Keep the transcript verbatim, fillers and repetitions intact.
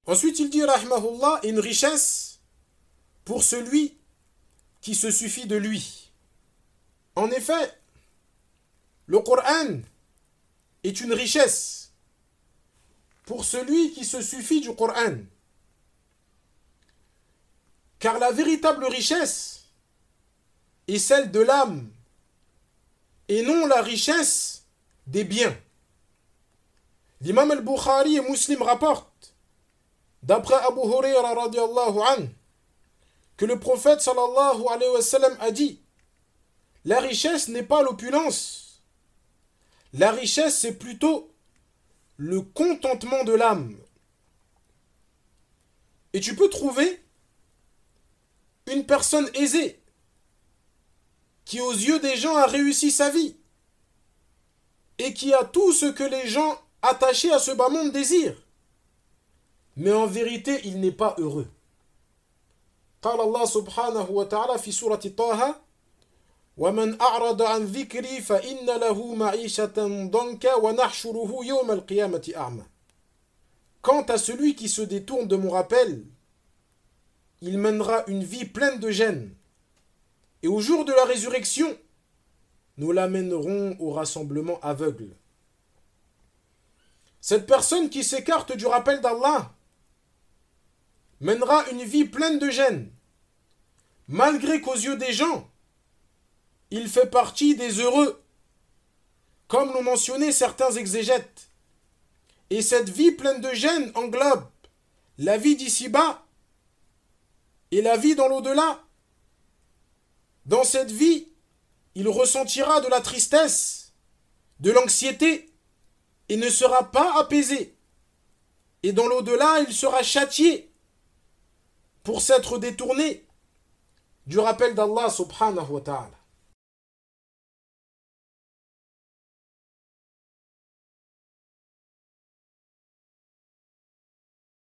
Ensuite, il dit, rahimahullah, une richesse pour celui qui se suffit de lui. En effet, le Coran est une richesse pour celui qui se suffit du Coran. Car la véritable richesse est celle de l'âme et non la richesse des biens. L'imam al-Bukhari et Muslim rapportent, d'après Abu Huraira radiallahu anhu, que le prophète sallallahu alayhi wa sallam a dit: la richesse n'est pas l'opulence. La richesse, c'est plutôt le contentement de l'âme. Et tu peux trouver une personne aisée qui, aux yeux des gens, a réussi sa vie et qui a tout ce que les gens attachés à ce bas monde désirent. Mais en vérité, il n'est pas heureux. قال الله سبحانه وتعالى في سورة طه ومن أعرض عن ذكري فإن له معيشة ضنكا ونحشره يوم القيامة أعمى. Quant à celui qui se détourne de mon rappel, il mènera une vie pleine de gêne. Et au jour de la résurrection, nous l'amènerons au rassemblement aveugle. Cette personne qui s'écarte du rappel d'Allah mènera une vie pleine de gêne, malgré qu'aux yeux des gens, il fait partie des heureux, comme l'ont mentionné certains exégètes. Et cette vie pleine de gêne englobe la vie d'ici-bas et la vie dans l'au-delà. Dans cette vie, il ressentira de la tristesse, de l'anxiété, et ne sera pas apaisé. Et dans l'au-delà, il sera châtié pour s'être détourné du rappel d'Allah subhanahu wa ta'ala.